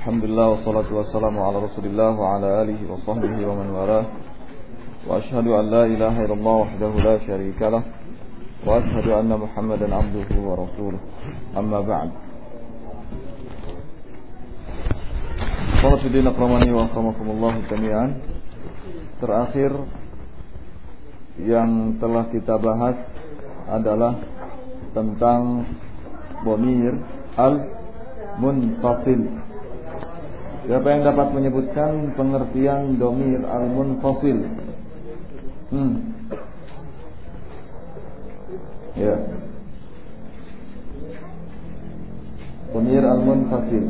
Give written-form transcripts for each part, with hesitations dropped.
Alhamdulillah wassalatu wassalamu ala Rasulillah wa ala alihi wa sahbihi wa man walah. Wa asyhadu an la ilaha illallah wahdahu la syarika lah wa asyhadu anna Muhammadan abduhu wa rasuluh. Amma ba'd. Qawlatuddin akramani wa akramakumullah jami'an. Terakhir yang telah kita bahas adalah tentang dhamir al-munfasil. Siapa yang dapat menyebutkan pengertian dhamir al-munfasil? Ya. Dhamir al-munfasil.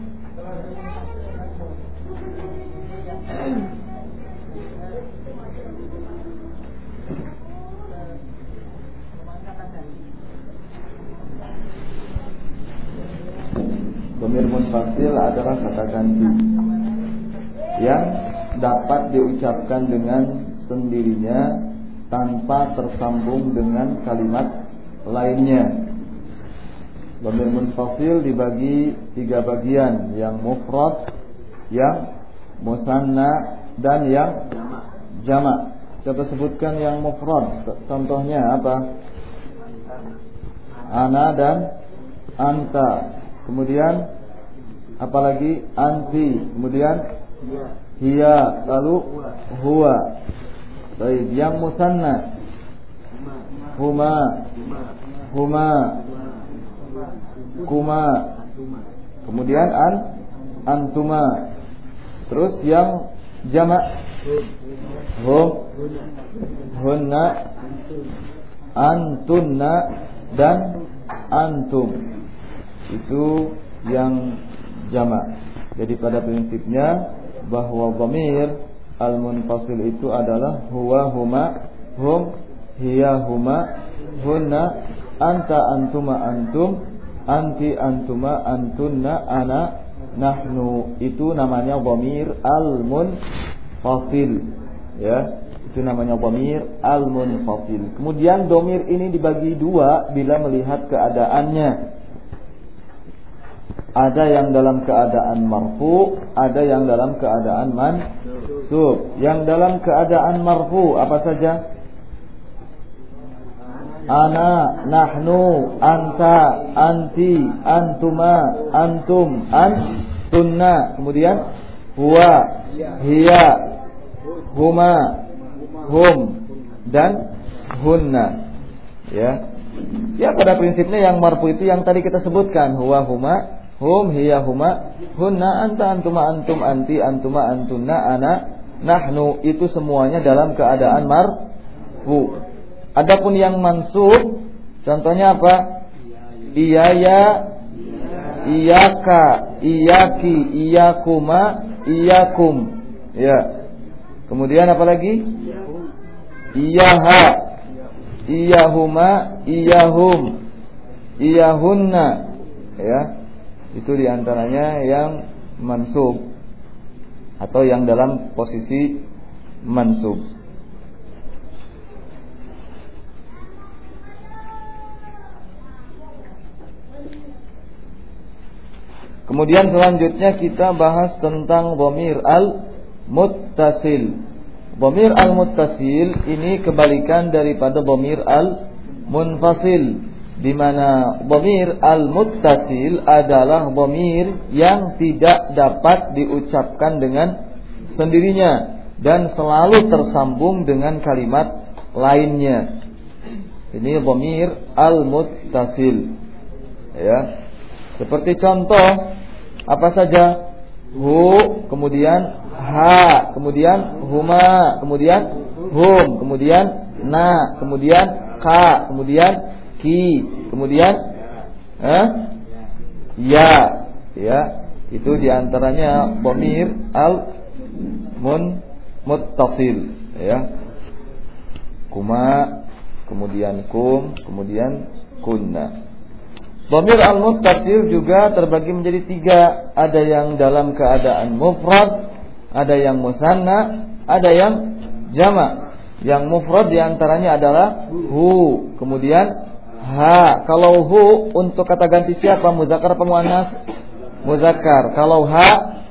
Dhamir munfasil adalah kata ganti yang dapat diucapkan dengan sendirinya tanpa tersambung dengan kalimat lainnya. Dhamir munfasil dibagi 3 bagian, yang mufrad, yang musanna, dan yang jamak. Coba sebutkan yang mufrad. Contohnya apa? Ana dan anta. Kemudian apalagi? Anti. Kemudian hiya. Lalu huwa. Baik, yang musanna. Huma. Kuma. Kemudian antuma. Terus yang jamak? Hum, hunna, antunna, dan antum. Itu yang jamak. Jadi pada prinsipnya bahwa dhamir al-munfasil itu adalah huwa, huma, hum, hiya, huma, hunna, anta, antuma, antum, anti, antuma, antunna, ana, nahnu. Itu namanya dhamir al-munfasil. Ya, itu namanya dhamir al-munfasil. Kemudian dhamir ini dibagi 2 bila melihat keadaannya. Ada yang dalam keadaan marfu, ada yang dalam keadaan mansub. Yang dalam keadaan marfu apa saja? Ana, nahnu, anta, anti, antuma, antum, antunna. Kemudian huwa, hiya, huma, hum, dan hunna. Ya. Ya, pada prinsipnya yang marfu itu yang tadi kita sebutkan, huwa, huma, hum, hiya, huma, hunna, anta, antuma, antum, anti, antuma, antunna, ana, nahnu. Itu semuanya dalam keadaan marfu. Adapun yang mansub, contohnya apa? Iyaya, iyaka, iyaki, iyakuma, iyakum. Ya. Kemudian apa lagi? Iyaha, iyahuma, iyahum, iyahunna. Ya. Itu diantaranya yang mansub atau yang dalam posisi mansub. Kemudian selanjutnya kita bahas tentang dhamir al-muttasil. Dhamir al-muttasil ini kebalikan daripada dhamir al-munfasil, di mana dhamir al-muttasil adalah dhamir yang tidak dapat diucapkan dengan sendirinya dan selalu tersambung dengan kalimat lainnya. Ini dhamir al-muttasil. Ya. Seperti contoh apa saja? Hu, kemudian ha, kemudian huma, kemudian hum, kemudian na, kemudian ka, kemudian ki, kemudian ya. Ya, itu diantaranya dhamir al-muttasil. Ya, kuma, kemudian kum, kemudian kunna. Dhamir al-muttasil juga terbagi menjadi 3. Ada yang dalam keadaan mufrad, ada yang musanna, ada yang jamak. Yang mufrad diantaranya adalah hu, kemudian ha. Kalau hu untuk kata ganti siapa? Muzakkar atau muannas? Muzakkar. Kalau ha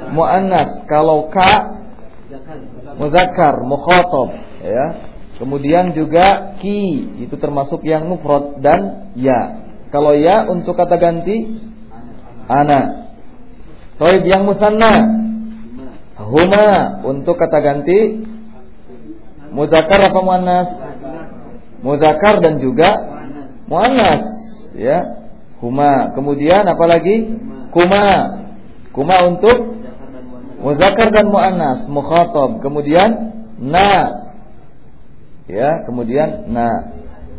muannas. Kalau ka muzakkar, mukhatab, ya. Kemudian juga ki itu termasuk yang mufrad dan ya. Kalau ya untuk kata ganti ana. Toib yang musanna huma untuk kata ganti muzakkar apa muannas? Muzakkar dan juga muannas, ya. Huma. Kemudian apa lagi? Kuma. Kuma untuk muzakkar dan muannas, mukhatab. Kemudian na. Ya, kemudian na.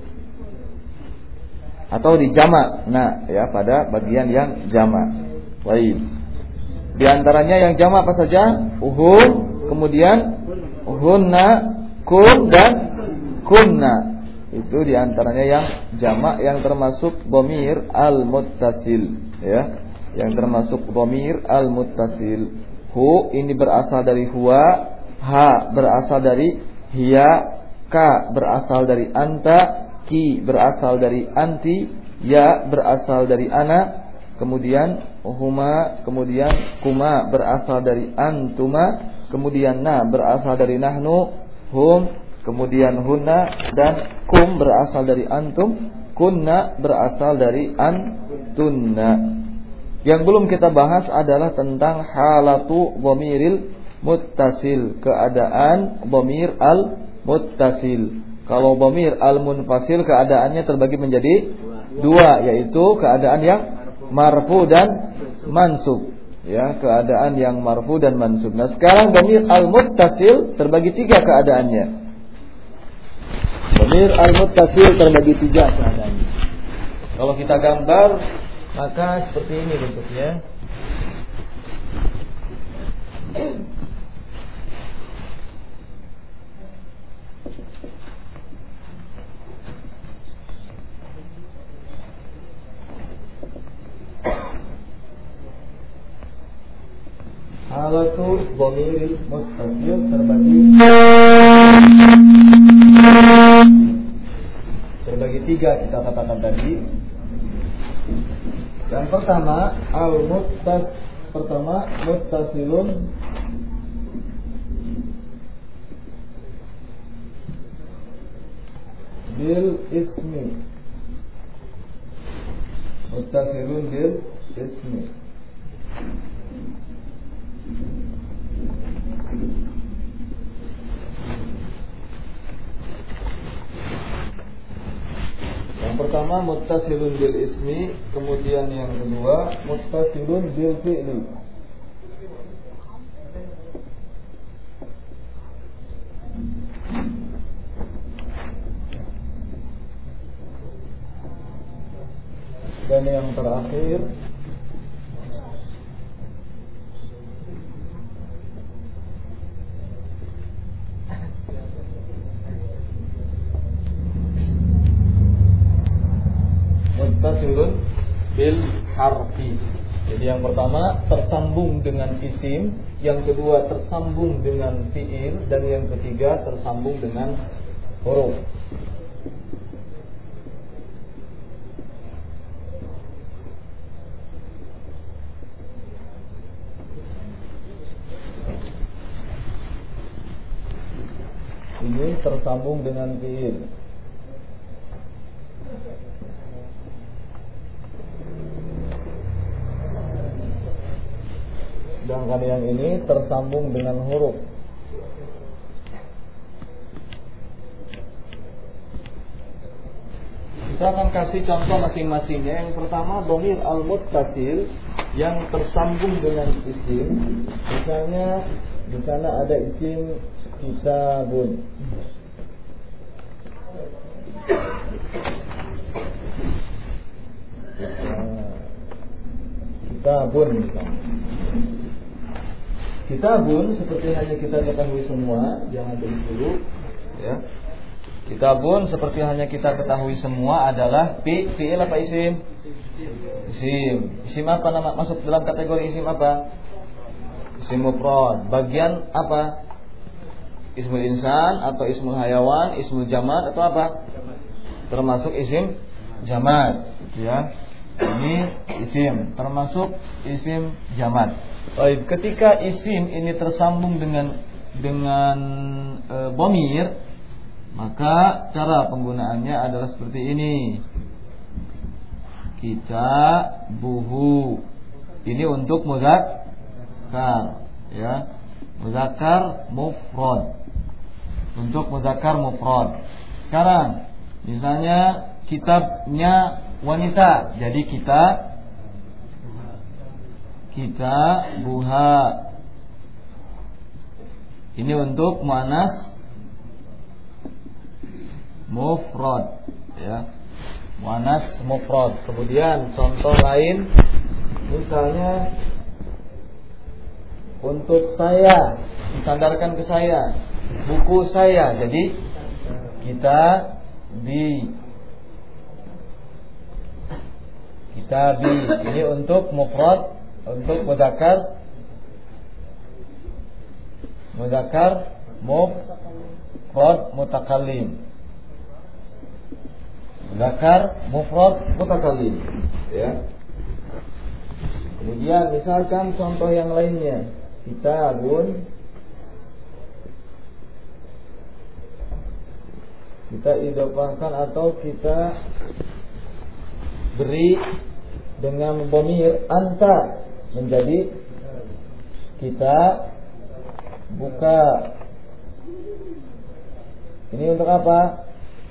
Atau di jamak na, ya, pada bagian yang jamak. Baik. Di antaranya yang jamak apa saja? Uhum, kemudian uhunna, kum dan kunna. Itu di antaranya yang jamak yang termasuk dhamir al-muttasil, ya. Yang termasuk dhamir al-muttasil. Hu ini berasal dari huwa, ha berasal dari hiya, ka berasal dari anta, ki berasal dari anti, ya berasal dari ana, kemudian huma, kemudian kuma berasal dari antuma, kemudian na berasal dari nahnu, hum, kemudian hunna, dan kum berasal dari antum, kunna berasal dari antunna. Yang belum kita bahas adalah tentang halatu dhamiril muttasil, keadaan dhamir al-muttasil. Kalau dhamir al-munfasil keadaannya terbagi menjadi dua, yaitu keadaan yang marfu dan mansub, ya, keadaan yang marfu dan mansub. Nah, sekarang dhamir al-muttasil terbagi tiga keadaannya. Dhamir al-muttasil terbagi tiga keadaannya. Kalau kita gambar maka seperti ini bentuknya. Halatu dhamiril muttasil terbagi tiga kita katakan tadi. Yang pertama muttasilun bil ismi. Muttasilun bil ismi. Yang pertama muttasilun bil ismi, kemudian yang kedua muttasilun bil fi'li. Dan yang terakhir muttasilun bil harfi. Jadi yang pertama tersambung dengan isim, yang kedua tersambung dengan fi'il, dan yang ketiga tersambung dengan huruf. Ini tersambung dengan fi'il. Sedangkan yang ini tersambung dengan huruf. Kita akan kasih contoh masing-masingnya. Yang pertama dhamir al-muttasil yang tersambung dengan isim. Misalnya di sana ada isim kitabun. Kitabun misalnya. Kitabun seperti hanya kita ketahui semua, jangan dulu, ya. Kitabun seperti hanya kita ketahui semua adalah fi'il apa isim? Isim. Isim apa nama masuk dalam kategori isim apa? Isim mufrad. Bagian apa? Ismul insan atau ismul hayawan, ismul jamad atau apa? Termasuk isim jamad, ya. Ini isim, termasuk isim jamat. Baik, ketika isim ini tersambung dengan dhamir, maka cara penggunaannya adalah seperti ini. Kitabuhu. Ini untuk muzakkar, ya. Muzakkar mufrad. Untuk muzakkar mufrad. Sekarang misalnya kitabnya wanita, jadi kita buha. Ini untuk muannas mufrad, ya. Muannas mufrad. Kemudian contoh lain, misalnya untuk saya, disandarkan ke saya, buku saya, jadi kitabi. Ini untuk mufrad, untuk mudzakkar mufrad mutakallim. Mudzakkar mufrad mutakallim, ya. Kemudian misalkan contoh yang lainnya, kitabun, kita idhofahkan atau kita beri dengan dhamir anta menjadi kita buka. Ini untuk apa?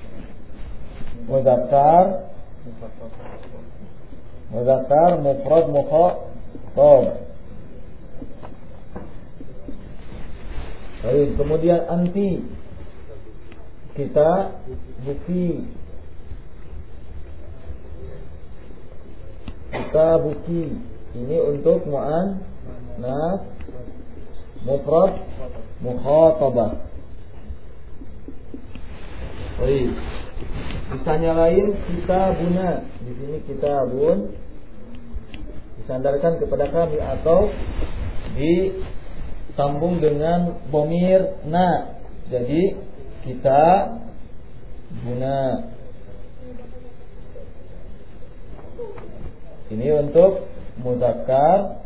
Mudzakkar mufrad mukhatab. Baik, kemudian anti, kita buki. Ini untuk muannas mufrad mukhatabah. Baik. Misalnya lain, kitabuna. Di sini kitabun disandarkan kepada kami atau disambung dengan dhamir na. Jadi kita guna. Ini untuk mudzakkar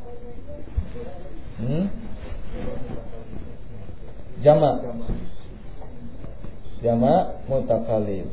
jamak mutakallim,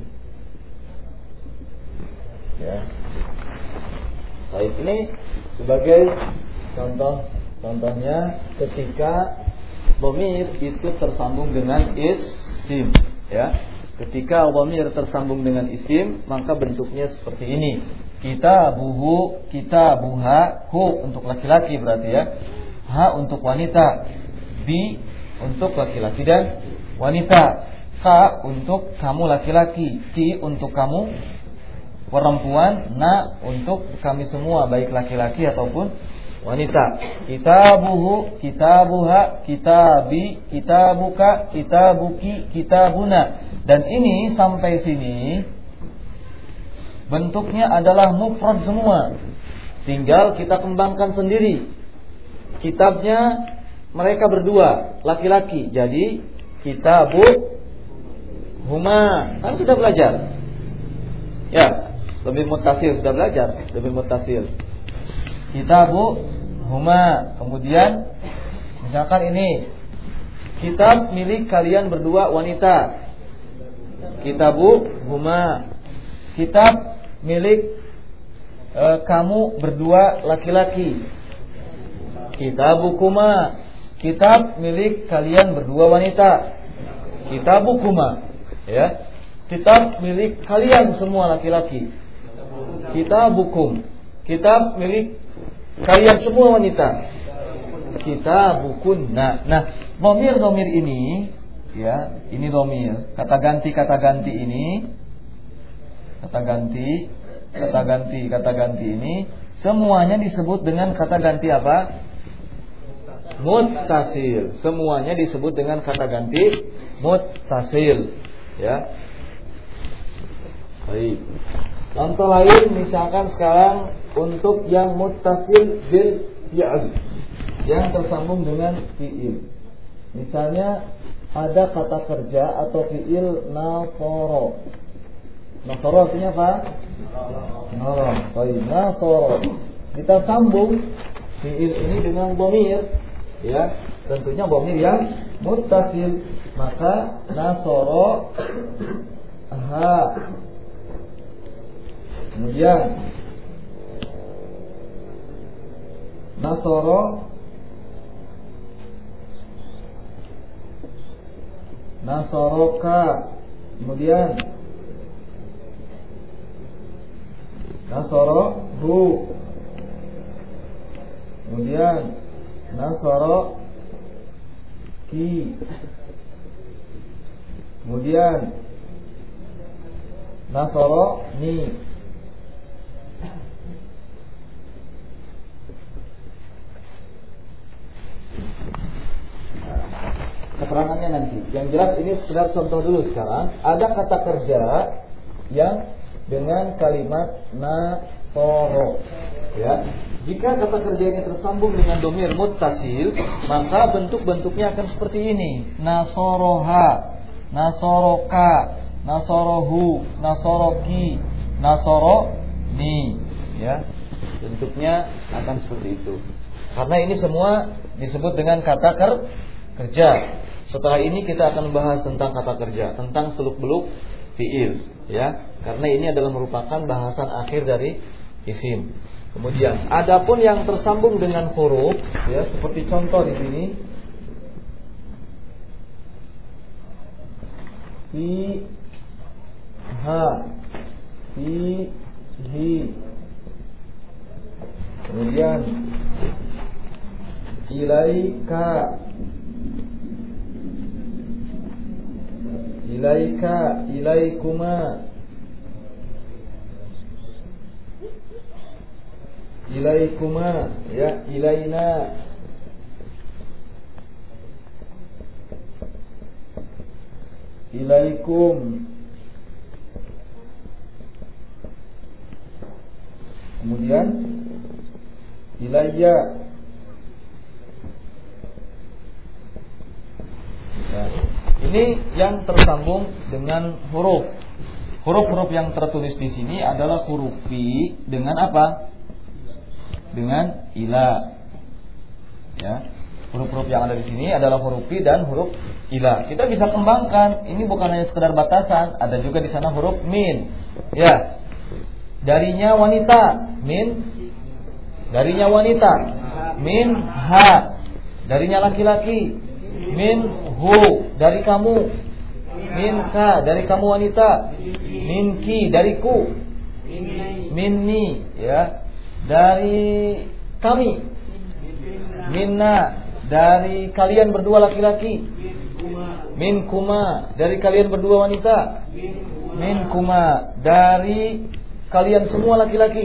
ya. Baik, ini sebagai contohnya ketika dhamir itu tersambung dengan isim, ya. Ketika dhamir tersambung dengan isim, maka bentuknya seperti ini. Kitabuhu, kitabuha, hu untuk laki-laki berarti, ya. Ha untuk wanita, bi untuk laki-laki dan wanita, ka untuk kamu laki-laki, ki untuk kamu perempuan, na untuk kami semua baik laki-laki ataupun wanita. Kitabuhu, kitabuha, kitabi, kitabuka, kitabuki, kitabuna. Dan ini sampai sini bentuknya adalah mufrad semua. Tinggal kita kembangkan sendiri. Kitabnya mereka berdua, laki-laki. Jadi kitabu huma. Kan sudah belajar. Ya, lebih mutasil sudah belajar, lebih mutasil. Kitabu huma. Kemudian misalkan ini kitab milik kalian berdua wanita. Kitabu huma. Kitab milik kamu berdua laki-laki. Kitabukuma. Kitab milik kalian berdua wanita. Kitabukuma, ya. Kitab milik kalian semua laki-laki. Kitabukum. Kitab milik kalian semua wanita. Kitabukunna. Nah, dhamir ini, ya, ini dhamir. Kata ganti ini, kata ganti ini semuanya disebut dengan kata ganti apa? Muttasil. Semuanya disebut dengan kata ganti muttasil, ya. Baik. Contoh lain misalkan sekarang untuk yang muttasil bil fi'il, yang tersambung dengan fi'il. Misalnya ada kata kerja atau fi'il nasara. Nasara artinya apa? Nasara. Baik, nasara. Kita sambung fiil ini dengan dhamir, ya. Tentunya dhamir yang muttasil. Maka nasara ha. Kemudian nasara nasaraka. Kemudian nasarahu. Kemudian nasaraki. Kemudian nasarani. Keterangannya nanti. Yang jelas ini sekedar contoh dulu sekarang. Ada kata kerja yang dengan kalimat nasoro, ya. Jika kata kerja ini tersambung dengan dhamir muttasil, maka bentuk-bentuknya akan seperti ini: nasoroha, nasoroka, nasorohu, nasoroki, nasoroni, ya. Bentuknya akan seperti itu. Karena ini semua disebut dengan kata kerja. Setelah ini kita akan membahas tentang kata kerja, tentang seluk-beluk fiil, ya. Karena ini adalah merupakan bahasan akhir dari isim. Kemudian, adapun yang tersambung dengan huruf, ya, seperti contoh di sini, fi, ha, fi, hi. Kemudian, ilaika, ilaika, ilaikuma, ilaikuma, ya, ilaina, ilaikum. Kemudian ilayya. Ya, ini yang tersambung dengan huruf. Huruf-huruf yang tertulis di sini adalah huruf fi dengan apa? Dengan ila. Ya. Huruf-huruf yang ada di sini adalah huruf fi dan huruf ila. Kita bisa kembangkan. Ini bukan hanya sekedar batasan, ada juga di sana huruf min. Ya. Darinya wanita, min. Darinya wanita, min ha. Darinya laki-laki, min hu. Dari kamu, min ka. Dari kamu wanita, min ki. Dariku, minni, ya. Dari kami, minna. Dari kalian berdua laki-laki, min kuma. Dari kalian berdua wanita, min kuma. Dari kalian semua laki-laki,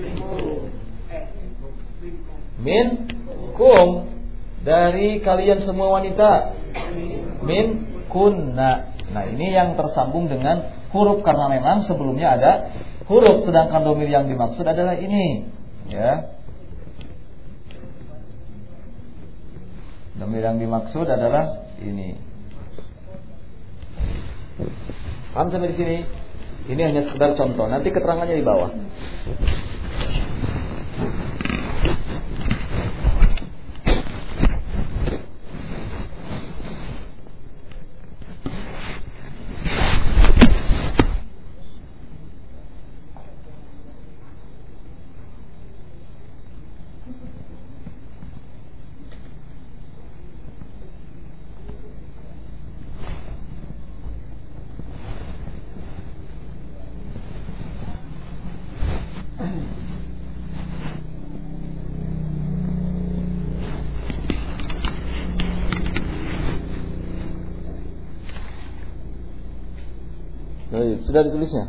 min kum. Dari kalian semua wanita, min kunna. Nah, ini yang tersambung dengan huruf karena memang sebelumnya ada huruf, sedangkan dhamir yang dimaksud adalah ini, ya. Dhamir yang dimaksud adalah ini. Paham sampai di sini? Ini hanya sekedar contoh. Nanti keterangannya di bawah. Sudah ditulisnya?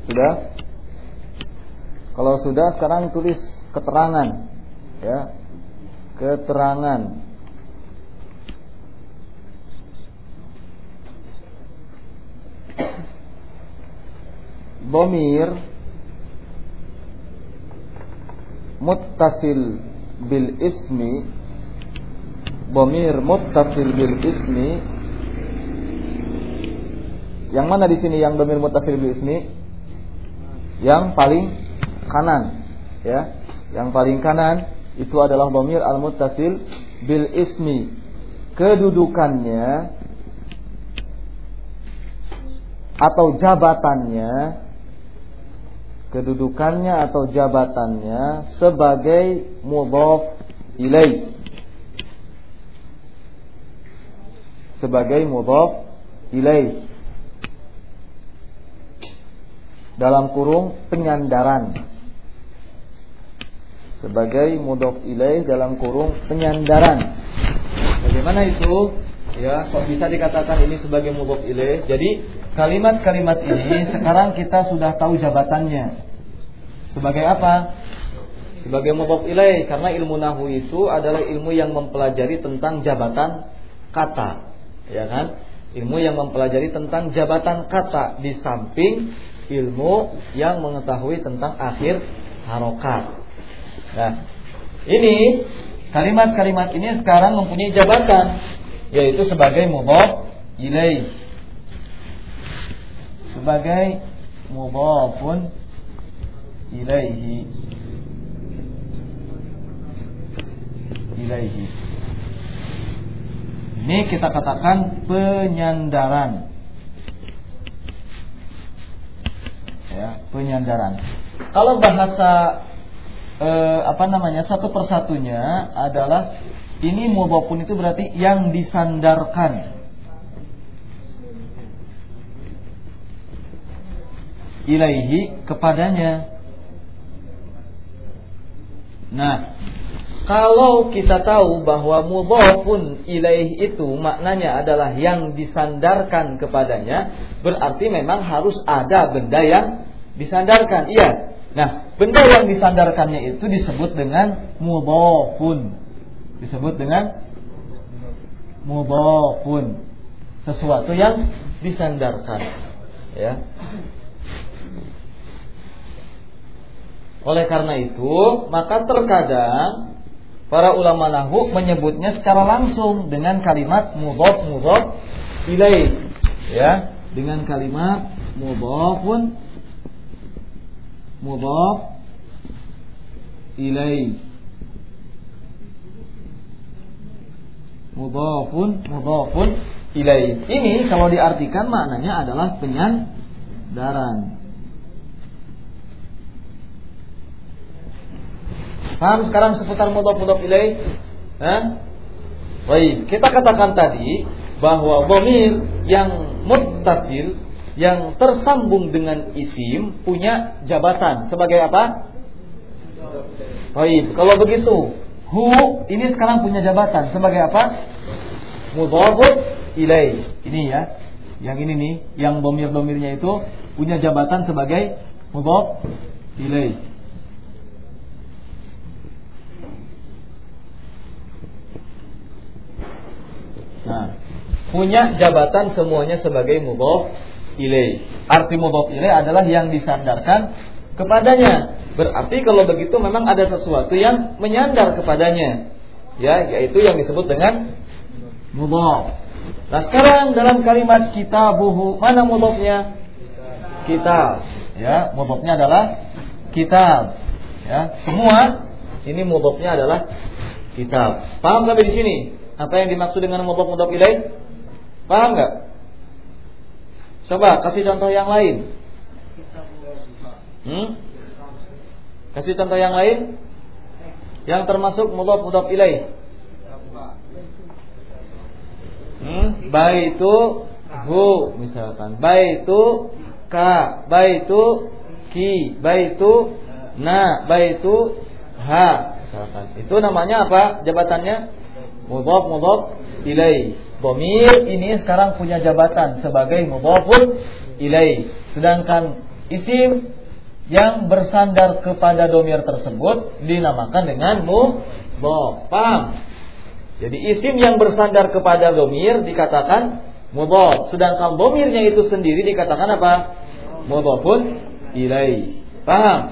Sudah? Kalau sudah, sekarang tulis keterangan. Ya. Keterangan. Dhamir muttasil bil ismi. Dhamir muttasil bil ismi. Yang mana di sini yang dhamir muttasil bil ismi? Yang paling kanan, ya. Yang paling kanan itu adalah dhamir al-muttasil bil ismi. Kedudukannya atau jabatannya, sebagai mudhaf ilaih. Sebagai mudhaf ilaih. Dalam kurung penyandaran. Sebagai mudhaf ilaih dalam kurung penyandaran. Bagaimana itu? Ya, kok bisa dikatakan ini sebagai mudhaf ilaih? Jadi kalimat-kalimat ini sekarang kita sudah tahu jabatannya. Sebagai apa? Sebagai mudhaf ilaih, karena ilmu nahwu itu adalah ilmu yang mempelajari tentang jabatan kata. Ya kan? Ilmu yang mempelajari tentang jabatan kata di samping ilmu yang mengetahui tentang akhir harokat. Nah, ini kalimat-kalimat ini sekarang mempunyai jabatan, yaitu sebagai mudhaf ilaih. Sebagai mudhafun ilaihi. Ini kita katakan penyandaran. Ya, penyandaran. Kalau bahasa satu persatunya adalah ini mudhafun itu berarti yang disandarkan. Ilaihi, kepadanya. Nah, kalau kita tahu bahwa mudhafun ilaih itu maknanya adalah yang disandarkan kepadanya, berarti memang harus ada benda yang disandarkan. Iya. Nah, benda yang disandarkannya itu disebut dengan mudhafun. Disebut dengan mudhafun. Sesuatu yang disandarkan. Ya. Oleh karena itu, maka terkadang para ulama nahwu menyebutnya secara langsung dengan kalimat mudhaf ilaih. Ya, dengan kalimat mudhaf ilaih. Mudhafun ilaih. Ini kalau diartikan maknanya adalah penyandaran. Paham sekarang seputar mudhaf ilaih? Baik, kita katakan tadi bahwa dhamir yang muttasil, yang tersambung dengan isim, punya jabatan sebagai apa? Baik, kalau begitu hu ini sekarang punya jabatan sebagai apa? Mudhaf ilaih. Ini ya, yang ini nih, yang dhamir-dhamirnya itu punya jabatan sebagai mudhaf ilaih. Nah, punya jabatan semuanya sebagai mudhaf ilaih. Arti mudhaf ilaih adalah yang disandarkan kepadanya. Berarti kalau begitu memang ada sesuatu yang menyandar kepadanya. Ya, yaitu yang disebut dengan mudhaf. Nah, sekarang dalam kalimat kitabuhu, mana mudhafnya? Kitab. Ya, mudhafnya adalah kitab. Ya, semua ini mudhafnya adalah kitab. Paham sampai di sini? Apa yang dimaksud dengan mudhaf ilaih? Paham enggak? Coba kasih contoh yang lain. Kasih contoh yang lain yang termasuk mudhaf ilaih. Baitu hu misalkan, baitu ka, baitu ki, baitu na, baitu ha misalkan. Itu namanya apa? Jabatannya mudhaf ilaih. Dhamir ini sekarang punya jabatan sebagai mudhafun ilaih. Sedangkan isim yang bersandar kepada domir tersebut dinamakan dengan mudhaf. Paham? Jadi isim yang bersandar kepada domir dikatakan mudhaf, sedangkan domirnya itu sendiri dikatakan apa? Mudhafun ilaih. Paham?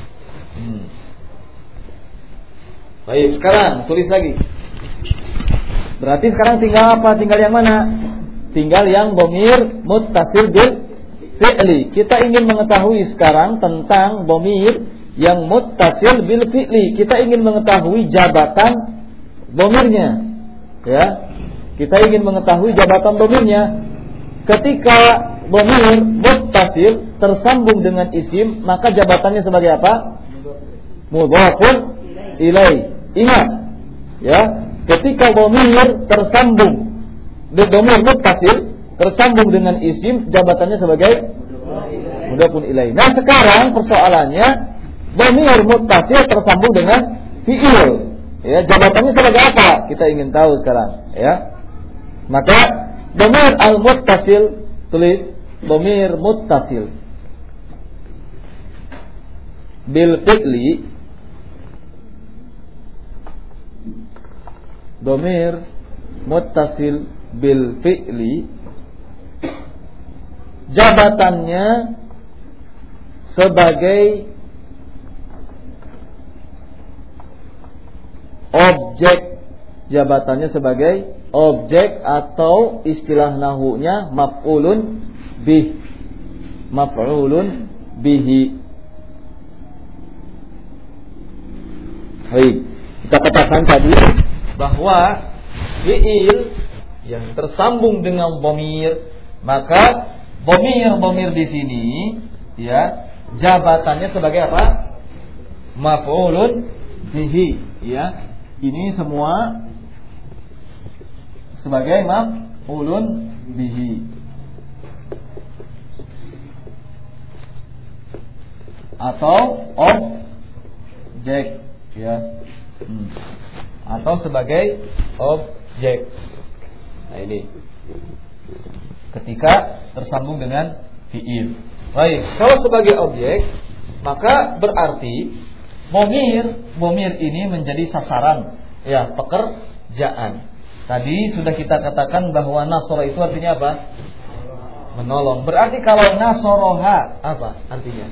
Baik, sekarang tulis lagi. Berarti sekarang tinggal apa? Tinggal yang mana? Tinggal yang domir muttasil bil fi'li. Kita ingin mengetahui sekarang tentang domir yang muttasil bil fi'li. Kita ingin mengetahui jabatan domirnya. Ya, kita ingin mengetahui jabatan domirnya. Ketika domir muttasil tersambung dengan isim, maka jabatannya sebagai apa? Mudhafun ilaih. Ingat, ya, ketika domir tersambung, domir muttasil tersambung dengan isim, jabatannya sebagai mudhafun ilaih. Nah, sekarang persoalannya domir muttasil tersambung dengan fi'il. Ya, jabatannya sebagai apa? Kita ingin tahu sekarang, ya. Maka domir al-muttasil, tulis domir muttasil bil fi'li, domir muttasil bil fi'li, jabatannya sebagai objek, jabatannya sebagai objek atau istilah nahunya maf'ulun bih, maf'ulun bihi. Baik, kita katakan tadi bahwa fi'il yang tersambung dengan dhamir, maka dhamir di sini, ya, jabatannya sebagai apa? Maf'ulun bihi, ya. Ini semua sebagai maf'ulun bihi atau objek, ya, atau sebagai objek. Nah, ini ketika tersambung dengan fi'il. Baik, kalau sebagai objek, maka berarti bomir ini menjadi sasaran, ya, pekerjaan. Tadi sudah kita katakan bahwa nasoro itu artinya apa? Menolong. Berarti kalau nasoroha apa artinya?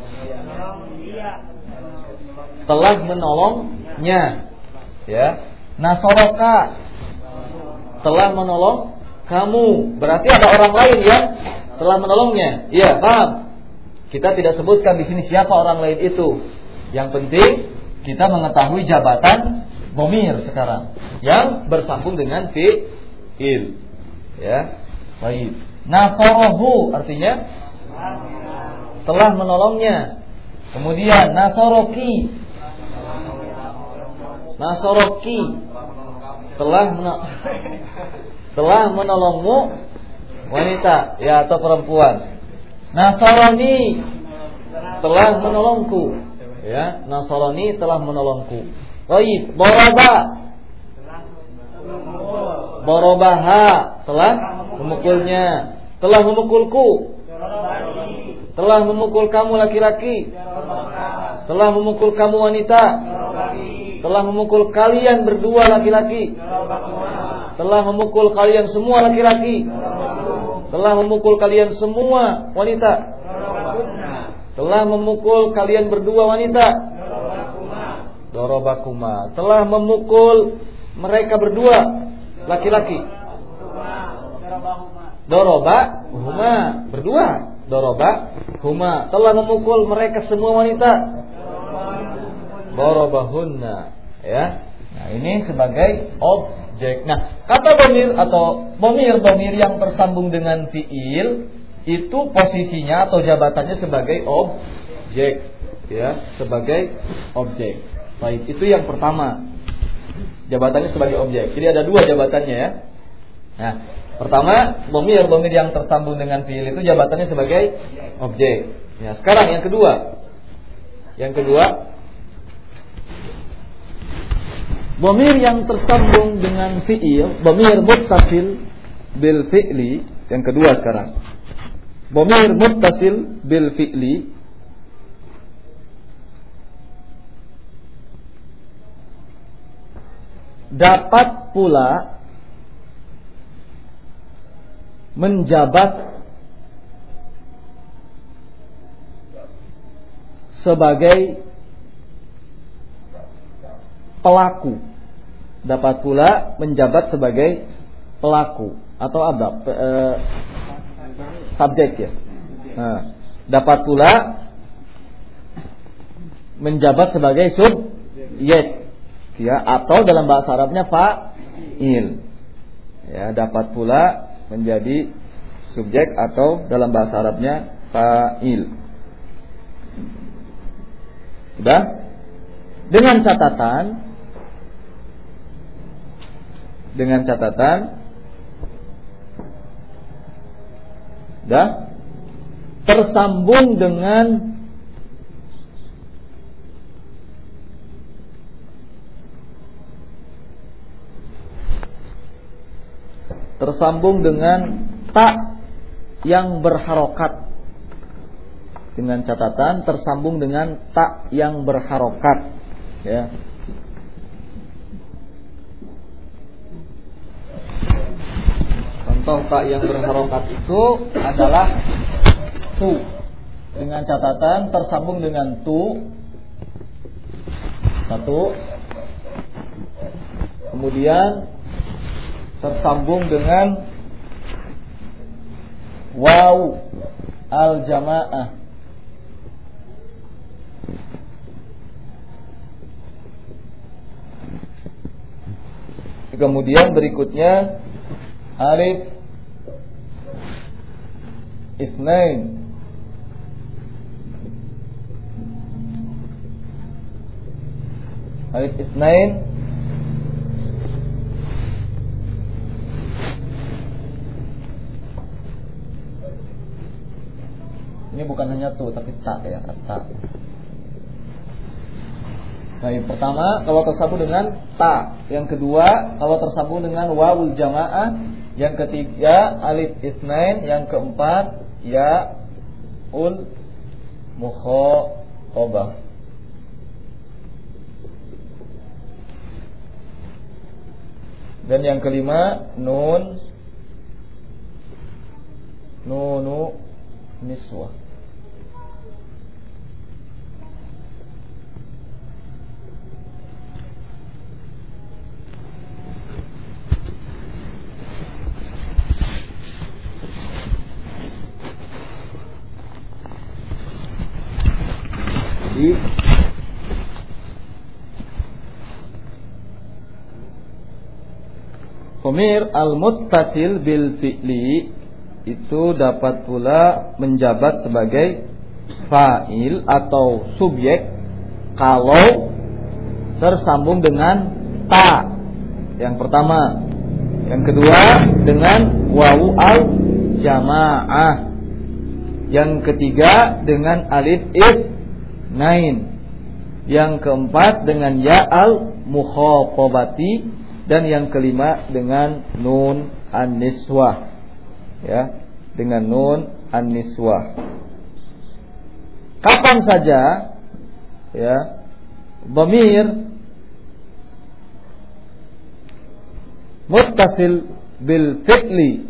Telah menolongnya. Ya. Nasoroka, telah menolong kamu. Berarti ada orang lain yang telah menolongnya. Iya, paham? Kita tidak sebutkan di sini siapa orang lain itu. Yang penting kita mengetahui jabatan dhamir sekarang yang bersambung dengan fi'il. Ya. Baik. Nasorohu artinya telah menolongnya. Kemudian nasoroki, nasoroki telah menolongmu, wanita, ya, atau perempuan. Nasaroni telah menolongku, ya, Nasaroni telah menolongku. Baik, Boroba, Borobaha telah memukulnya, telah memukulku, telah memukul kamu laki-laki, telah memukul kamu wanita, telah memukul kalian berdua laki-laki, telah memukul kalian semua laki-laki, telah memukul kalian semua wanita, telah memukul kalian berdua wanita. Dorobakuma, telah memukul mereka berdua laki-laki. Doroba huma, berdua. Doroba huma, telah memukul mereka semua wanita. Dorobahunna, ya. Nah, ini sebagai objek. Nah, kata dhamir atau dhamir yang tersambung dengan fi'il itu posisinya atau jabatannya sebagai objek, ya, sebagai objek. Baik, itu yang pertama. Jabatannya sebagai objek. Jadi ada dua jabatannya, ya. Nah, pertama, dhamir yang tersambung dengan fi'il itu jabatannya sebagai objek. Ya, sekarang yang kedua. Yang kedua, dhamir yang tersambung dengan fi'il, dhamir muttasil bil fi'li, yang kedua sekarang. Dhamir muttasil bil fi'li dapat pula menjabat sebagai pelaku. Dapat pula menjabat sebagai pelaku atau apa? Subjek ya. Dapat pula menjabat sebagai subjek ya, atau dalam bahasa Arabnya fa'il. Ya, dapat pula menjadi subjek atau dalam bahasa Arabnya fa'il. Sudah? Dengan catatan dah tersambung dengan tak yang berharokat. Dengan catatan tersambung dengan tak yang berharokat ya. Contoh tak yang berharokat itu adalah tu. Dengan catatan tersambung dengan tu. Satu. Kemudian tersambung dengan waw al-jamaah. Kemudian berikutnya alif isnain. Alif isnain ini bukan hanya tu tapi tak ya, tak. Baik, pertama kalau tersambung dengan ta, yang kedua kalau tersambung dengan wawul jamaah, yang ketiga alif isnain, yang keempat ya ul mukhatabah. Dan yang kelima nunu niswah. Dhamir al-muttasil bil fi'li itu dapat pula menjabat sebagai fa'il atau subjek kalau tersambung dengan ta. Yang pertama, yang kedua dengan wawu al-jamaah, yang ketiga dengan alif isnain, yang keempat dengan ya al-mukhatabati, dan yang kelima dengan nun an-niswah. Ya, dengan nun an-niswah. Kapan saja ya dhamir muttasil bil fi'li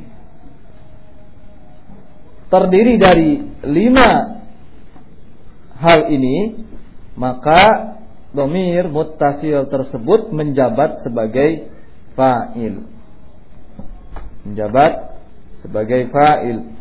terdiri dari 5 hal ini, maka dhamir muttasil tersebut menjabat sebagai fa'il. Menjabat sebagai fa'il.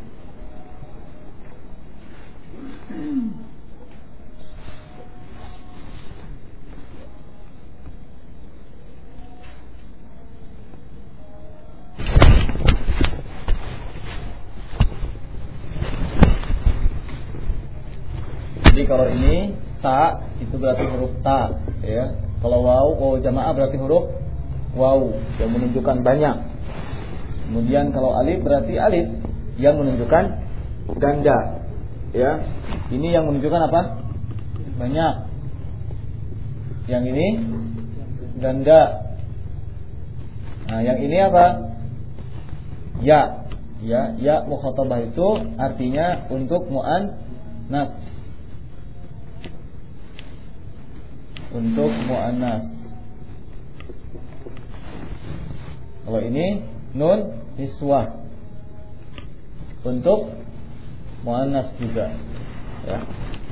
Jadi kalau ini ta itu berarti huruf ta ya. Kalau waw jamaah berarti huruf waw yang menunjukkan banyak. Kemudian kalau alif berarti alif yang menunjukkan ganda ya. Ini yang menunjukkan apa? Banyak. Yang ini ganda. Nah, yang ini apa? Ya. Ya mukhatabah itu artinya untuk muannas. Untuk muannas. Kalau ini nun niswah. Untuk muannas juga, ya.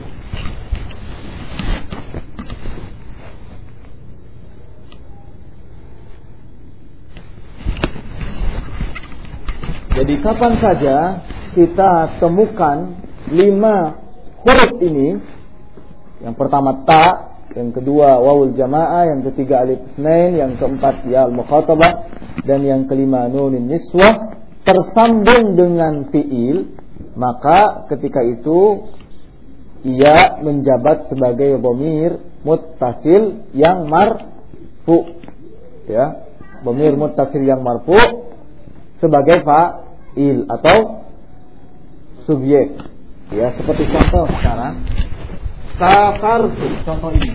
Jadi kapan saja kita temukan 5 huruf ini, yang pertama ta, yang kedua wawul jamaah, yang ketiga alif isnain, yang keempat ya al-mukhatabah, dan yang kelima nunin niswah, tersambung dengan fiil, maka ketika itu ia menjabat sebagai dhamir muttasil yang marfu, ya, dhamir muttasil yang marfu sebagai fa'il atau subjek, ya. Seperti contoh sekarang, safartu, contoh ini.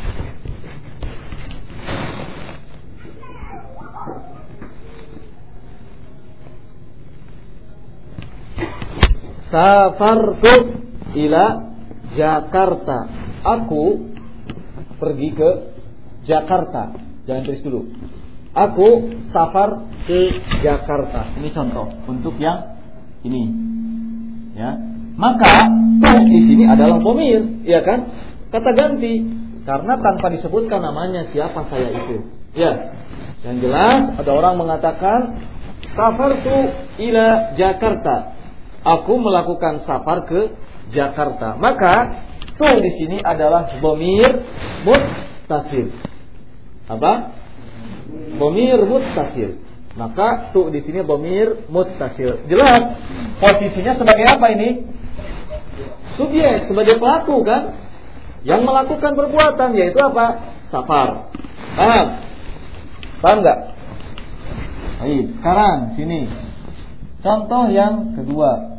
Safartu ila Jakarta. Aku pergi ke Jakarta. Jangan tulis dulu. Aku safar ke Jakarta. Ini contoh untuk yang ini, ya. Maka di sini adalah dhamir, ya kan? Kata ganti, karena tanpa disebutkan namanya siapa saya itu. Ya. Yang jelas ada orang mengatakan safartu ila Jakarta. Aku melakukan safar ke Jakarta. Maka di sini adalah dhamir muttasil. Apa? Dhamir muttasil. Maka di sini dhamir muttasil. Jelas posisinya sebagai apa ini? Subjek, sebagai pelaku kan? Yang melakukan perbuatan, yaitu apa? Safar. Paham? Paham enggak? Baik, sekarang sini. Contoh yang kedua.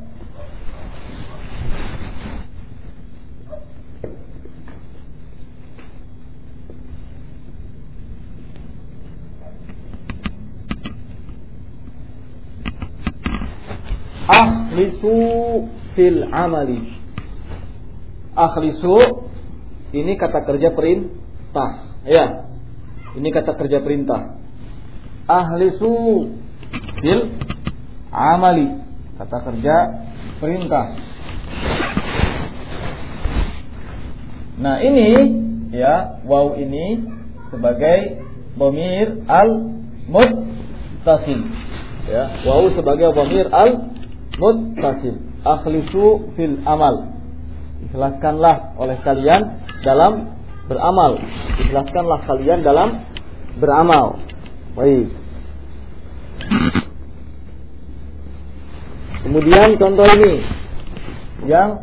Akhlisu fil amali. Akhlisu ini kata kerja perintah, ya. Ini kata kerja perintah. Akhlisu fil amali, kata kerja perintah. Nah, ini ya, waw ini sebagai dhamir al muttasil, ya. Waw sebagai dhamir al muttasil. Akhlisu fil amal. Ikhlaskanlah oleh kalian dalam beramal. Ikhlaskanlah kalian dalam beramal. Baik. Kemudian contoh ini yang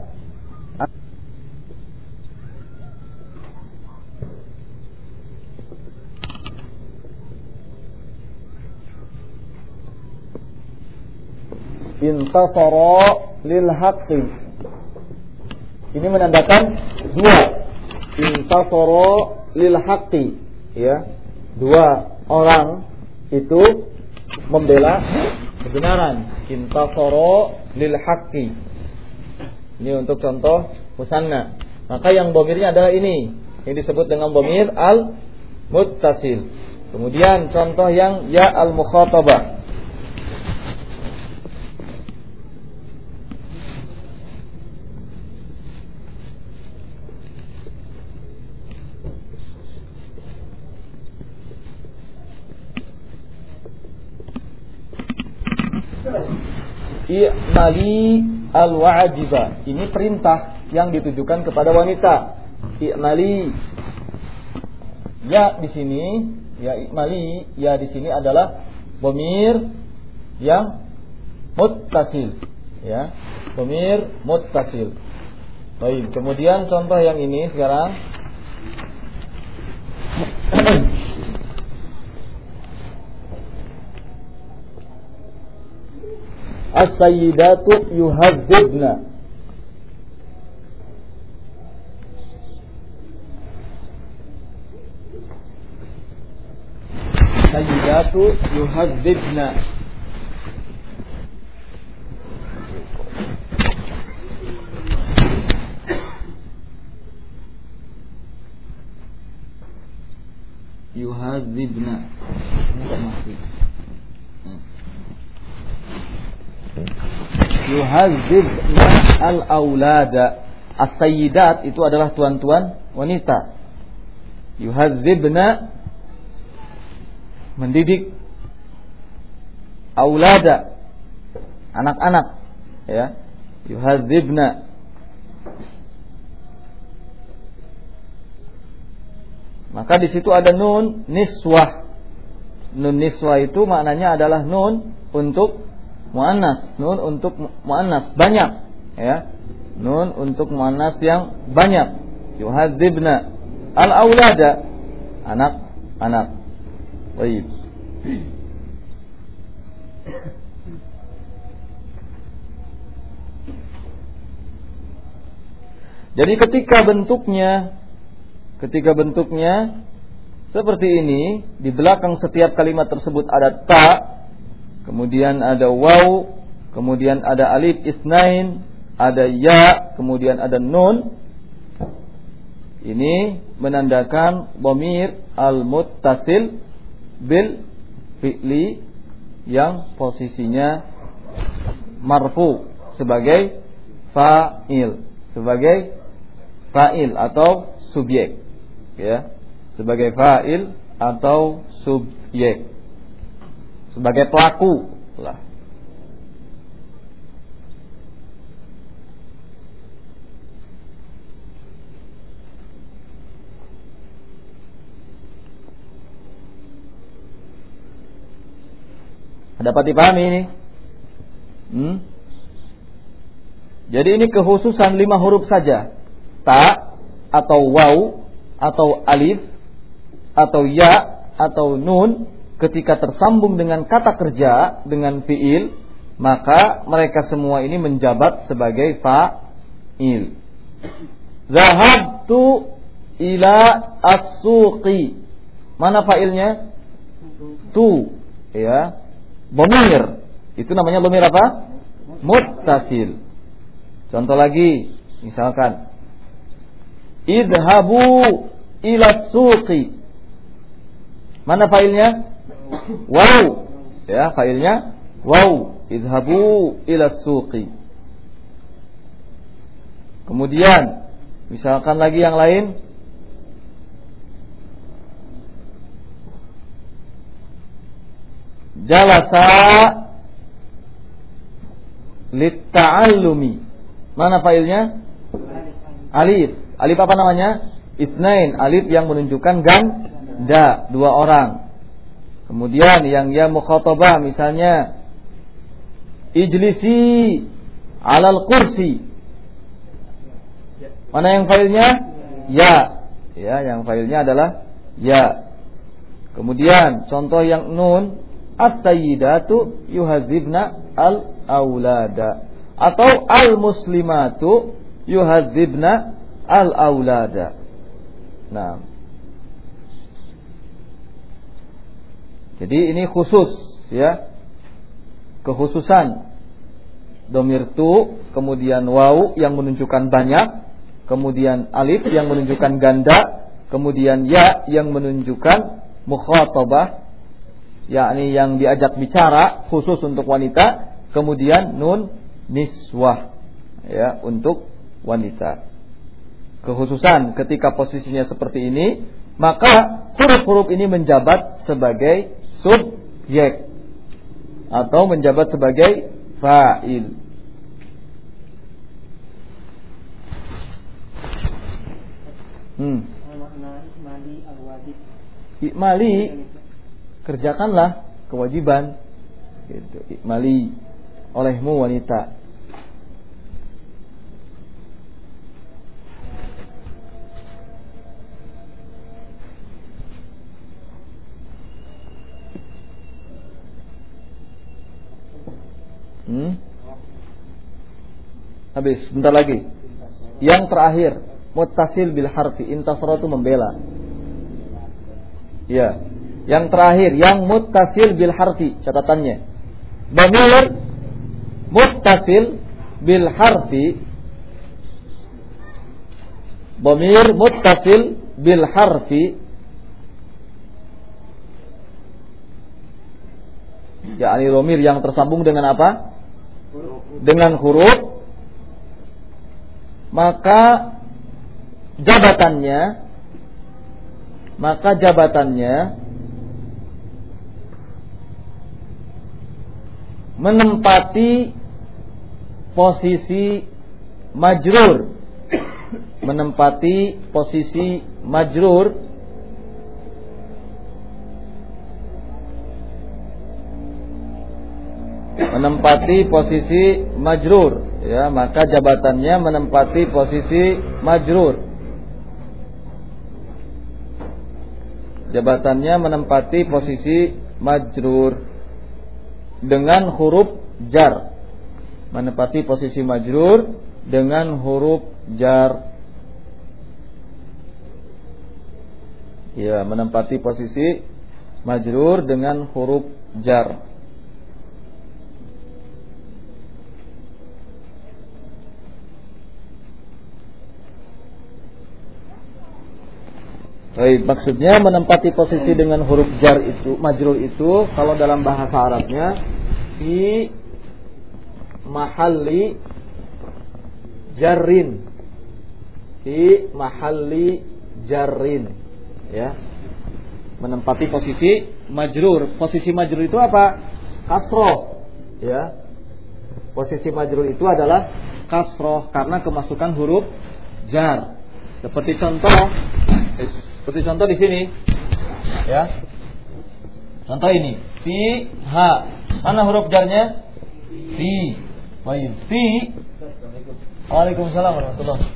intasara lil haqqi. Ini menandakan dua. Intasara lil haqqi, ya. Dua orang itu membela kebenaran. Intasara lil haqqi. Ini untuk contoh musanna. Maka yang dhamirnya adalah ini, yang disebut dengan dhamir al muttasil. Kemudian contoh yang ya al mukhatabah. I'mali al-wajiba. Ini perintah yang ditujukan kepada wanita. I'mali. Ya di sini, ya i'mali, ya di sini adalah dhamir yang muttasil, ya. Dhamir muttasil. Baik, kemudian contoh yang ini sekarang. As-sayyidatu yuhadzibna. Sayyidatu yuhadzibna. Yuhadzibna. Ini tak masih. yuhadzibna al-aulada. As-sayyidat itu adalah tuan-tuan wanita. Yuhadzibna mendidik aulada, anak-anak, ya. Yuhadzibna. Maka di situ ada nun niswah. Nun niswah itu maknanya adalah nun untuk muannas, nun untuk muannas banyak, ya. Nun untuk muannas yang banyak. Yuhadzibna al-aulada, anak-anak. Baik. Jadi ketika bentuknya seperti ini, di belakang setiap kalimat tersebut ada ta, kemudian ada waw, kemudian ada alif isnain, ada ya, kemudian ada nun. Ini menandakan dhamir al-muttasil bil fi'li yang posisinya marfu sebagai fa'il, atau subjek, ya, sebagai fa'il atau subjek, sebagai pelaku lah. Dapat dipahami ini? Jadi ini kekhususan 5 huruf saja. Ta atau waw atau alif atau ya atau nun ketika tersambung dengan kata kerja, dengan fiil, maka mereka semua ini menjabat sebagai fa'il. Zahabtu ila as-suqi. Mana fa'ilnya? Tu, ya. Dhamir. Itu namanya dhamir apa? Muttasil. Contoh lagi, misalkan idhabu ila suqi. Mana fa'ilnya? Waw. Ya, fa'ilnya waw. Idhabu ila suqi. Kemudian misalkan lagi yang lain, jalasa litta'allumi. Mana fa'ilnya? Alif. Alif apa namanya? Itsnain. Alif yang menunjukkan ganda, 2 orang. Kemudian yang ya mukhatabah, misalnya ijlisi alal kursi. Mana yang fa'ilnya? Ya. Ya, yang fa'ilnya adalah ya. Kemudian contoh yang nun, as-sayyidatu yuhadzibna al-aulada, atau al-muslimatu yuhadzibna al-aulada. Nah, jadi ini khusus, ya, kekhususan dhamir tu, kemudian waw yang menunjukkan banyak, kemudian alif yang menunjukkan ganda, kemudian ya yang menunjukkan mukhatabah, yakni yang diajak bicara khusus untuk wanita, kemudian nun niswah, ya, untuk wanita. Kekhususan ketika posisinya seperti ini, maka huruf-huruf ini menjabat sebagai subjek atau menjabat sebagai fa'il. Ikmali, kerjakanlah kewajiban, gitu. Ikmali olehmu wanita. Habis, bentar lagi. Yang terakhir, muttasil bil harfi, intasaratu membela. Ya. Yang terakhir, yang muttasil bil harfi, catatannya. Dhamir muttasil bil harfi. Dhamir muttasil bil harfi, yakni dhamir yang tersambung dengan apa? dengan huruf, maka jabatannya menempati posisi majrur, ya, maka jabatannya menempati posisi majrur. Dengan huruf jar. Menempati posisi majrur dengan huruf jar. Ya, menempati posisi majrur dengan huruf jar. Baik, maksudnya menempati posisi dengan huruf jar itu, majrur itu, kalau dalam bahasa Arabnya fi mahalli jarrin. Ya. Menempati posisi majrur. Posisi majrur itu apa? Kasroh. Ya. Posisi majrur itu adalah kasroh karena kemasukan huruf jar. Seperti contoh di sini, ya. Contoh ini, fi ha. Mana huruf jarnya? Fi. Baik, fi. Waalaikumsalam warahmatullahi.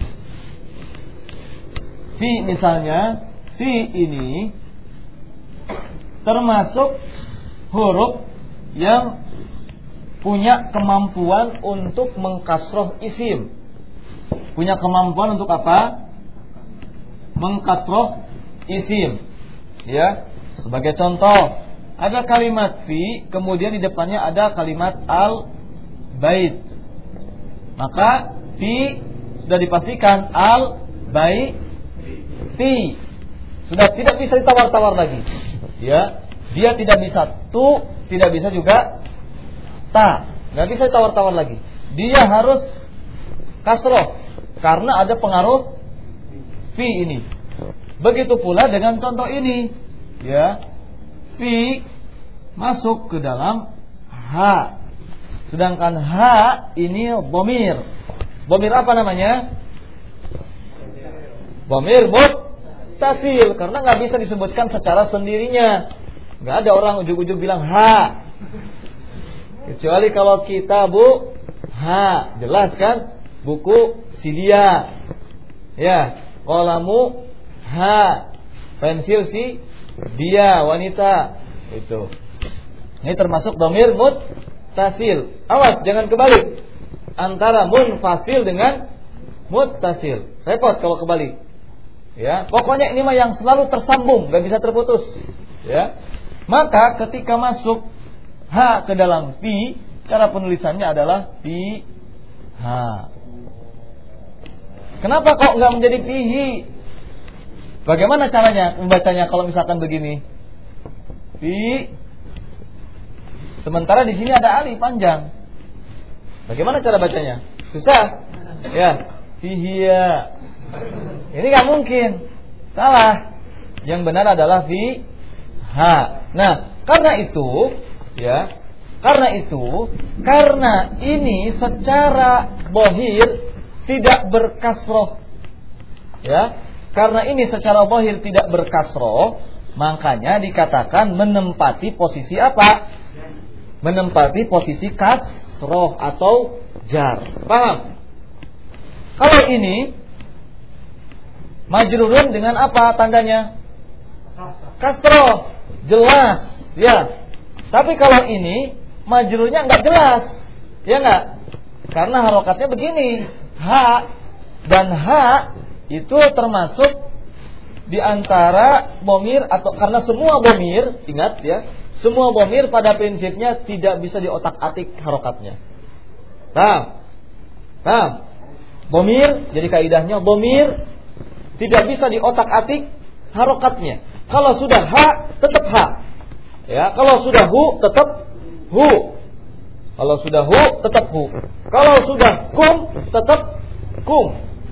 Fi misalnya, fi ini termasuk huruf yang punya kemampuan untuk mengkasroh isim. Punya kemampuan untuk apa? Mengkasroh isim. Ya, sebagai contoh, ada kalimat fi, kemudian di depannya ada kalimat al-bait. Maka fi sudah dipastikan al-baiti. Sudah tidak bisa ditawar-tawar lagi. Ya, dia tidak bisa tu, tidak bisa juga ta. Enggak bisa ditawar-tawar lagi. Dia harus kasroh karena ada pengaruh fi ini. Begitu pula dengan contoh ini, ya. Fi masuk ke dalam ha. Sedangkan ha ini dhamir. Dhamir apa namanya? Dhamir muttasil, karena enggak bisa disebutkan secara sendirinya. Enggak ada orang ujug-ujug bilang ha. Kecuali kalau kita ha, jelas kan? Buku si dia. Ya, kolamu ha, pensil si dia, wanita. Itu. Ini termasuk dhamir muttasil. Awas jangan kebalik antara munfasil dengan muttasil. Repot kalau kebalik. Ya, pokoknya ini mah yang selalu tersambung, enggak bisa terputus. Ya. Maka ketika masuk ha ke dalam fi, cara penulisannya adalah fi ha. Kenapa kok enggak menjadi fihi? Bagaimana caranya membacanya kalau misalkan begini? Fi. Sementara di sini ada alif panjang. Bagaimana cara bacanya? Susah. Ya, fihiya. Ini enggak mungkin. Salah. Yang benar adalah fi ha. Nah, karena itu, ya. Karena ini secara bohir tidak berkasroh, ya. Karena ini secara zahir tidak berkasroh, makanya dikatakan menempati posisi apa? Menempati posisi kasroh atau jar. Paham? Kalau ini majrurun dengan apa tandanya? Kasroh, jelas, ya. Tapi kalau ini majrurnya enggak jelas, ya enggak? Karena harokatnya begini. Ha, dan ha itu termasuk di antara dhamir, atau karena semua dhamir, ingat ya, semua dhamir pada prinsipnya tidak bisa diotak-atik harokatnya. Paham? Dhamir, jadi kaidahnya dhamir tidak bisa diotak-atik harokatnya. Kalau sudah ha, tetap ha. Ya, kalau sudah hu, tetap hu. Kalau sudah hu, tetap hu. Kalau sudah kum, tetap kum.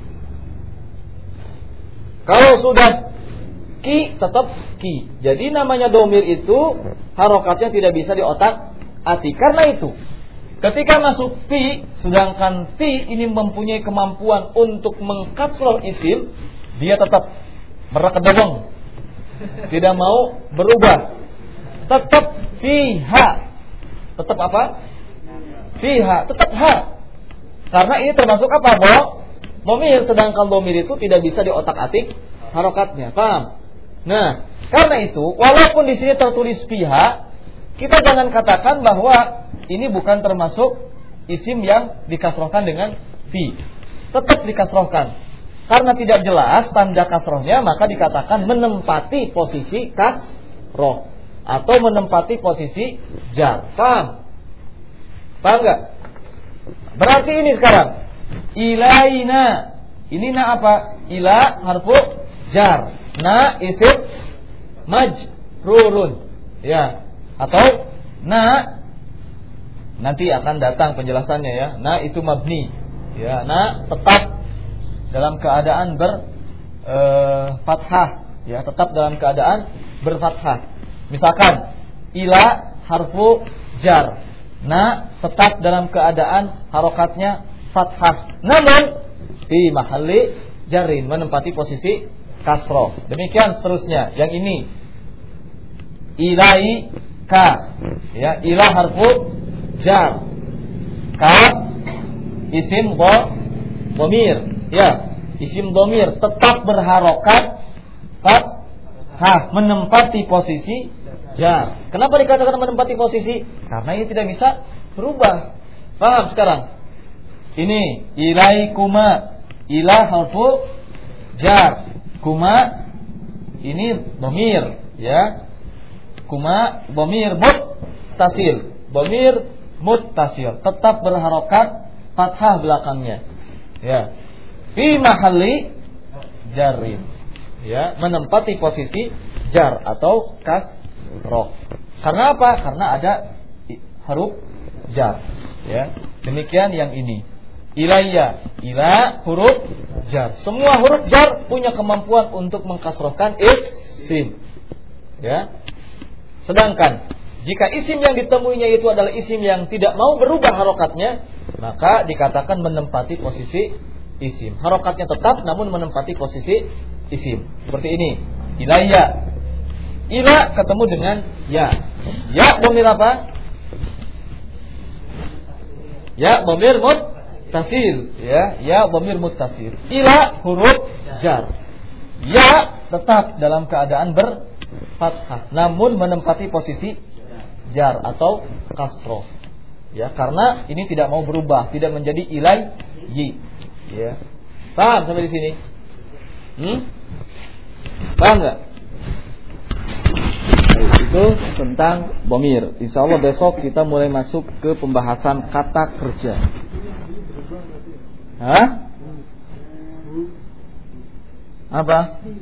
Kalau sudah ki, tetap ki. Jadi namanya domir itu harokatnya tidak bisa diotak-atik. Karena itu, ketika masuk fi, sedangkan fi ini mempunyai kemampuan untuk mengkasroh isim, dia tetap merekedeweng, tidak mau berubah. Tetap fiha. Tetap apa? Fiha, tetap ha. Karena ini termasuk apa, Bo? Domir, sedangkan domir itu tidak bisa diotak-atik harokatnya. Paham? Nah, karena itu, walaupun di sini tertulis fiha, kita jangan katakan bahwa ini bukan termasuk isim yang dikasrohkan dengan fi. Tetap dikasrohkan. Karena tidak jelas tanda kasrohnya, maka dikatakan menempati posisi kasroh atau menempati posisi jar. Paham? Paham gak? Berarti ini sekarang ilaina. Ini na apa? Ila harfu jar. Na isim majrurun. Ya. Atau na, nanti akan datang penjelasannya ya. Na itu mabni. Ya, na tetap dalam keadaan fathah. Ya, tetap dalam keadaan berfathah. Misalkan ila harfu jar. Na tetap dalam keadaan harokatnya fathah. Namun fi mahalli jarin, menempati posisi kasroh. Demikian seterusnya. Yang ini ilai ka. Ya, ila harfu jar. Ka isim dhamir. Ya, isim dhamir tetap berharokat fathah, menempati posisi jar. Kenapa dikatakan menempati posisi? Karena ini tidak bisa berubah. Paham sekarang? Ini ilaikuma, ila harfu jar. Kuma ini dhamir, ya. Kuma dhamir muttasil. Dhamir muttasil tetap berharokat fathah belakangnya. Ya. Fi mahalli jarin. Ya, menempati posisi jar atau kasroh. Karena apa? Karena ada huruf jar. Ya, demikian yang ini. Ilayya, ila huruf jar. Semua huruf jar punya kemampuan untuk mengkasrohkan isim. Ya. Sedangkan jika isim yang ditemuinya itu adalah isim yang tidak mau berubah harokatnya, maka dikatakan menempati posisi isim. Harokatnya tetap namun menempati posisi isim. Seperti ini. Ilayya. Ila ketemu dengan ya. Ya dhamir apa? Ya dhamir muttasil, ya. Ya dhamir muttasil. Ila huruf jar. Ya tetap dalam keadaan berfathah namun menempati posisi jar atau kasroh. Ya, karena ini tidak mau berubah, tidak menjadi ilayyi. Ya. Paham sampai di sini? Paham enggak? Itu tentang dhamir. Insyaallah besok kita mulai masuk ke pembahasan kata kerja. Hah? Apa?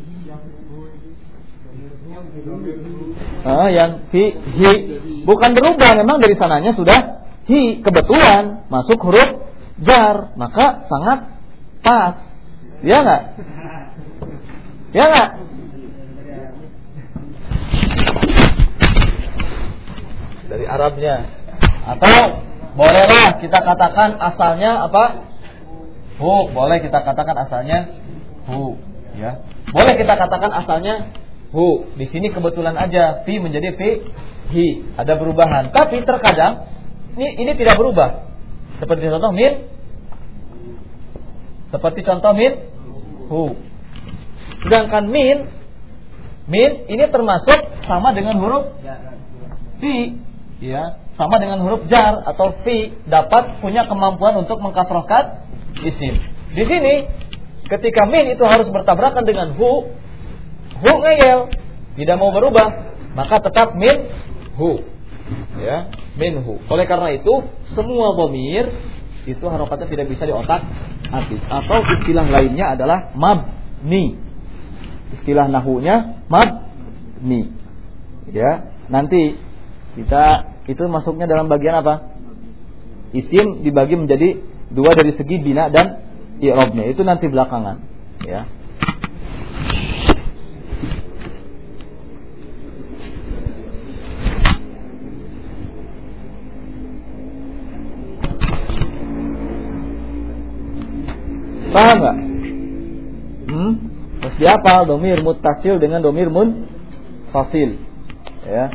Yang hi. Bukan berubah, memang dari sananya sudah hi. Kebetulan masuk huruf jar, maka sangat pas. Ya enggak? Ya enggak? Dari Arabnya. Atau bolehlah kita katakan asalnya apa? Hu. Boleh kita katakan asalnya hu, ya. Boleh kita katakan asalnya hu. Di sini kebetulan aja fi menjadi fi hi. Ada perubahan. Tapi terkadang ini tidak berubah. Seperti contoh min. Seperti contoh min hu. Sedangkan min ini termasuk sama dengan huruf fi, ya, sama dengan huruf jar atau fi, dapat punya kemampuan untuk mengkasrohkan isim. Di sini ketika min itu harus bertabrakan dengan hu ngeyel, tidak mau berubah, maka tetap min hu, ya, min hu. Oleh karena itu semua dhamir itu harokatnya tidak bisa diotak-atik, atau istilah lainnya adalah mabni. Istilah nahunya mabni. Ya, nanti kita itu masuknya dalam bagian apa? Isim dibagi menjadi dua dari segi bina dan i'rabnya. Itu nanti belakangan, ya. Paham enggak? Terus dihafal domir muttasil dengan domir munfasil, ya.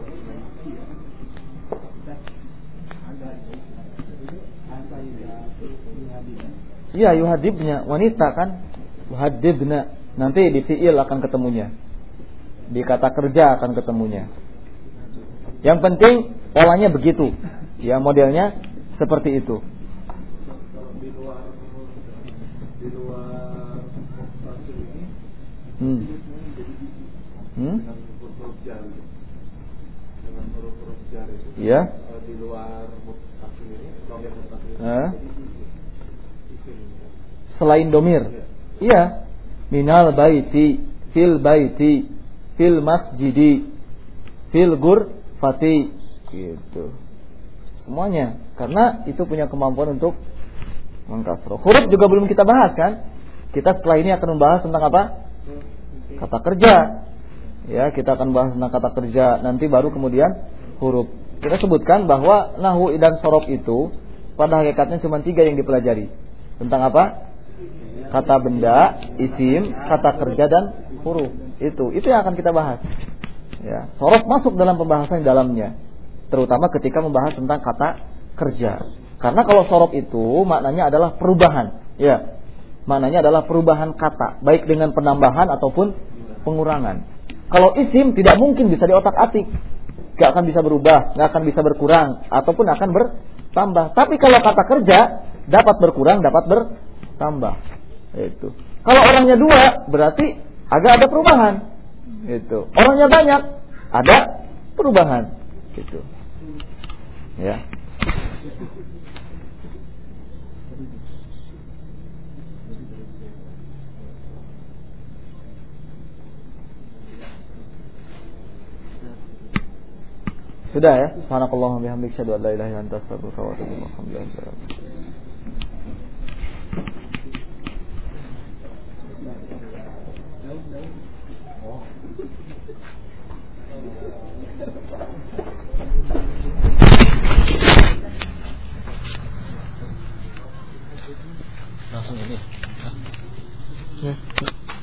Iya, yuhadibnya wanita kan, yuhadibna. Nanti di fi'il akan ketemunya, di kata kerja akan ketemunya. Yang penting polanya begitu, ya, modelnya seperti itu. Di luar muttasil ini dengan huruf jar, dengan huruf jar itu, ya. Di luar muttasil ini, domir muttasil selain domir, iya, minal baiti, fil baiti, fil masjidi, fil ghurfati, gitu. Semuanya, karena itu punya kemampuan untuk mengkasroh. Huruf juga belum kita bahas kan? Kita setelah ini akan membahas tentang apa? Kata kerja. Ya, kita akan bahas tentang kata kerja. Nanti baru kemudian huruf. Kita sebutkan bahwa nahwu dan sorof itu pada hakikatnya cuma 3 yang dipelajari. Tentang apa? Kata benda, isim, kata kerja dan huruf. Itu yang akan kita bahas. Ya, sorof masuk dalam pembahasan dalamnya, terutama ketika membahas tentang kata kerja. Karena kalau sorof itu maknanya adalah perubahan, ya, maknanya adalah perubahan kata, baik dengan penambahan ataupun pengurangan. Kalau isim tidak mungkin bisa diotak-atik, gak akan bisa berubah, gak akan bisa berkurang, ataupun akan bertambah. Tapi kalau kata kerja dapat berkurang, dapat bertambah. Itu. Kalau orangnya 2 berarti agak ada perubahan. Itu. Orangnya banyak, ada perubahan. Gitu. Ya. Sudah ya. Subhanakallahumma bihamdika asyhadu an la ilaha illa anta astaghfiruka wa atubu ilaik. Langsung ini. Ya.